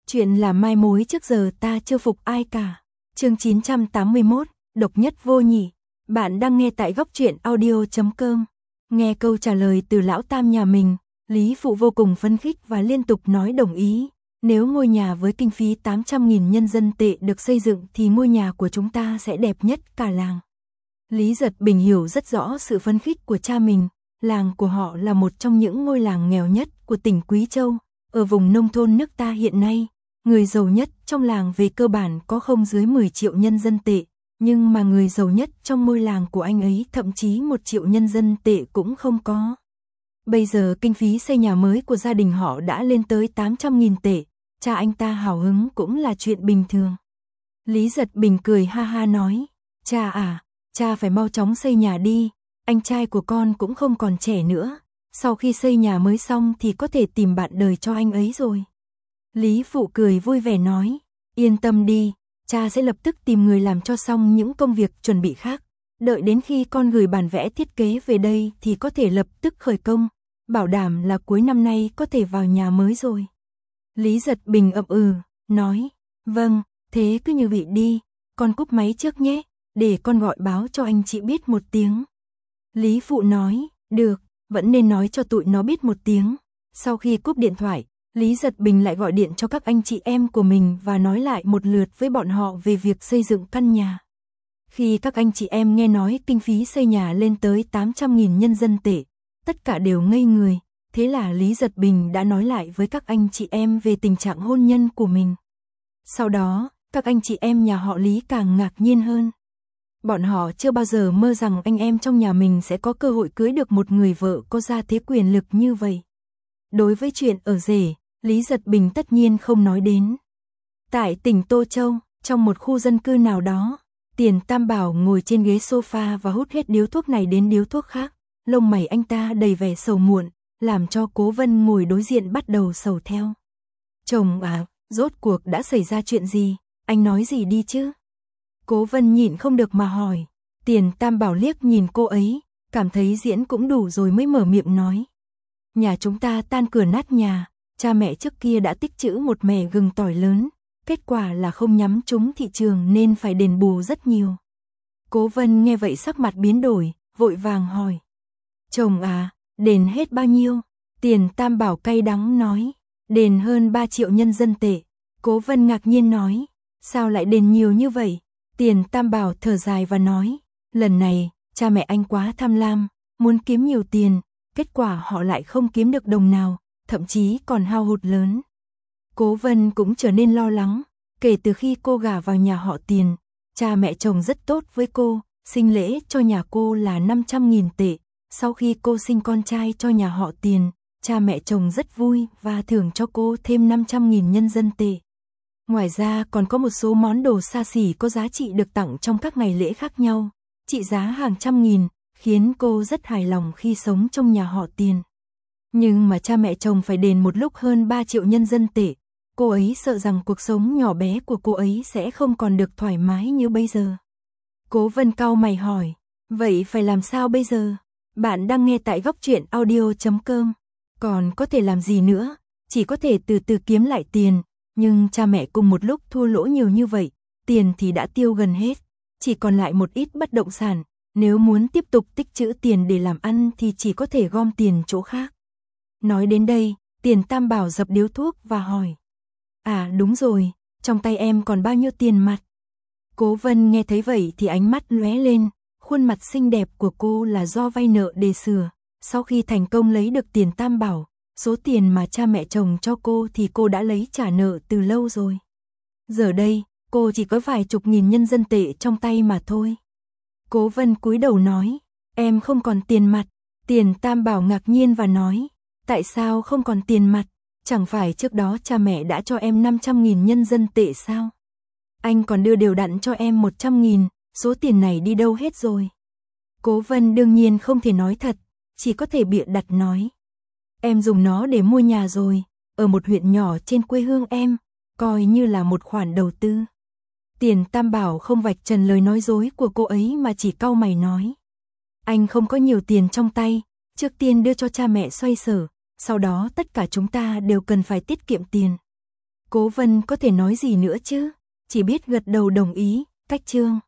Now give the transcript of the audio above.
Chuyện là mai mối trước giờ ta chưa phục ai cả. Chương 981, độc nhất vô nhị. Bạn đang nghe tại góc truyện audio.com. Nghe câu trả lời từ lão tam nhà mình, Lý Phụ vô cùng phấn khích và liên tục nói đồng ý. Nếu ngôi nhà với kinh phí 800.000 nhân dân tệ được xây dựng thì ngôi nhà của chúng ta sẽ đẹp nhất cả làng. Lý Giật Bình hiểu rất rõ sự phấn khích của cha mình. Làng của họ là một trong những ngôi làng nghèo nhất của tỉnh Quý Châu. Ở vùng nông thôn nước ta hiện nay, người giàu nhất trong làng về cơ bản có không dưới 10 triệu nhân dân tệ, nhưng mà người giàu nhất trong ngôi làng của anh ấy thậm chí 1 triệu nhân dân tệ cũng không có. Bây giờ kinh phí xây nhà mới của gia đình họ đã lên tới 800.000 tệ, cha anh ta hào hứng cũng là chuyện bình thường. Lý Giật Bình cười ha ha nói, cha à, cha phải mau chóng xây nhà đi, anh trai của con cũng không còn trẻ nữa, sau khi xây nhà mới xong thì có thể tìm bạn đời cho anh ấy rồi. Lý Phụ cười vui vẻ nói, yên tâm đi, cha sẽ lập tức tìm người làm cho xong những công việc chuẩn bị khác. Đợi đến khi con gửi bản vẽ thiết kế về đây thì có thể lập tức khởi công, bảo đảm là cuối năm nay có thể vào nhà mới rồi. Lý Giật Bình ậm nói, vâng, thế cứ như vậy đi, con cúp máy trước nhé, để con gọi báo cho anh chị biết một tiếng. Lý Phụ nói, được, vẫn nên nói cho tụi nó biết một tiếng. Sau khi cúp điện thoại, Lý Giật Bình lại gọi điện cho các anh chị em của mình và nói lại một lượt với bọn họ về việc xây dựng căn nhà. Khi các anh chị em nghe nói kinh phí xây nhà lên tới 800.000 nhân dân tệ, tất cả đều ngây người, thế là Lý Giật Bình đã nói lại với các anh chị em về tình trạng hôn nhân của mình. Sau đó, các anh chị em nhà họ Lý càng ngạc nhiên hơn. Bọn họ chưa bao giờ mơ rằng anh em trong nhà mình sẽ có cơ hội cưới được một người vợ có gia thế quyền lực như vậy. Đối với chuyện ở rể, Lý Giật Bình tất nhiên không nói đến. Tại tỉnh Tô Châu, trong một khu dân cư nào đó, Tiền Tam Bảo ngồi trên ghế sofa và hút hết điếu thuốc này đến điếu thuốc khác. Lông mày anh ta đầy vẻ sầu muộn, làm cho Cố Vân ngồi đối diện bắt đầu sầu theo. Chồng à, rốt cuộc đã xảy ra chuyện gì, anh nói gì đi chứ? Cố Vân nhịn không được mà hỏi. Tiền Tam Bảo liếc nhìn cô ấy, cảm thấy diễn cũng đủ rồi mới mở miệng nói. Nhà chúng ta tan cửa nát nhà, cha mẹ trước kia đã tích trữ một mẻ gừng tỏi lớn, kết quả là không nhắm trúng thị trường nên phải đền bù rất nhiều. Cố Vân nghe vậy sắc mặt biến đổi, vội vàng hỏi. Chồng à, đền hết bao nhiêu? Tiền Tam Bảo cay đắng nói, đền hơn 3 triệu nhân dân tệ. Cố Vân ngạc nhiên nói, sao lại đền nhiều như vậy? Tiền Tam Bảo thở dài và nói, lần này, cha mẹ anh quá tham lam, muốn kiếm nhiều tiền, kết quả họ lại không kiếm được đồng nào, thậm chí còn hao hụt lớn. Cố Vân cũng trở nên lo lắng, kể từ khi cô gả vào nhà họ Tiền, cha mẹ chồng rất tốt với cô, sinh lễ cho nhà cô là 500.000 tệ, sau khi cô sinh con trai cho nhà họ Tiền, cha mẹ chồng rất vui và thưởng cho cô thêm 500.000 nhân dân tệ. Ngoài ra còn có một số món đồ xa xỉ có giá trị được tặng trong các ngày lễ khác nhau, trị giá hàng trăm nghìn, khiến cô rất hài lòng khi sống trong nhà họ Tiền. Nhưng mà cha mẹ chồng phải đền một lúc hơn 3 triệu nhân dân tệ, cô ấy sợ rằng cuộc sống nhỏ bé của cô ấy sẽ không còn được thoải mái như bây giờ. Cố Vân cau mày hỏi, vậy phải làm sao bây giờ? Bạn đang nghe tại góc truyện audio.com, còn có thể làm gì nữa, chỉ có thể từ từ kiếm lại tiền. Nhưng cha mẹ cùng một lúc thua lỗ nhiều như vậy, tiền thì đã tiêu gần hết, chỉ còn lại một ít bất động sản, nếu muốn tiếp tục tích trữ tiền để làm ăn thì chỉ có thể gom tiền chỗ khác. Nói đến đây, Tiền Tam Bảo dập điếu thuốc và hỏi, à đúng rồi, trong tay em còn bao nhiêu tiền mặt? Cố Vân nghe thấy vậy thì ánh mắt lóe lên, khuôn mặt xinh đẹp của cô là do vay nợ để sửa, sau khi thành công lấy được Tiền Tam Bảo, số tiền mà cha mẹ chồng cho cô thì cô đã lấy trả nợ từ lâu rồi. Giờ đây, cô chỉ có vài chục nghìn nhân dân tệ trong tay mà thôi. Cố Vân cúi đầu nói, em không còn tiền mặt. Tiền Tam Bảo ngạc nhiên và nói, tại sao không còn tiền mặt? Chẳng phải trước đó cha mẹ đã cho em 500.000 nhân dân tệ sao? Anh còn đưa đều đặn cho em 100.000, số tiền này đi đâu hết rồi? Cố Vân đương nhiên không thể nói thật, chỉ có thể bịa đặt nói. Em dùng nó để mua nhà rồi, ở một huyện nhỏ trên quê hương em, coi như là một khoản đầu tư. Tiền Tam Bảo không vạch trần lời nói dối của cô ấy mà chỉ cau mày nói. Anh không có nhiều tiền trong tay, trước tiên đưa cho cha mẹ xoay sở, sau đó tất cả chúng ta đều cần phải tiết kiệm tiền. Cố Vân có thể nói gì nữa chứ, chỉ biết gật đầu đồng ý, cách chương.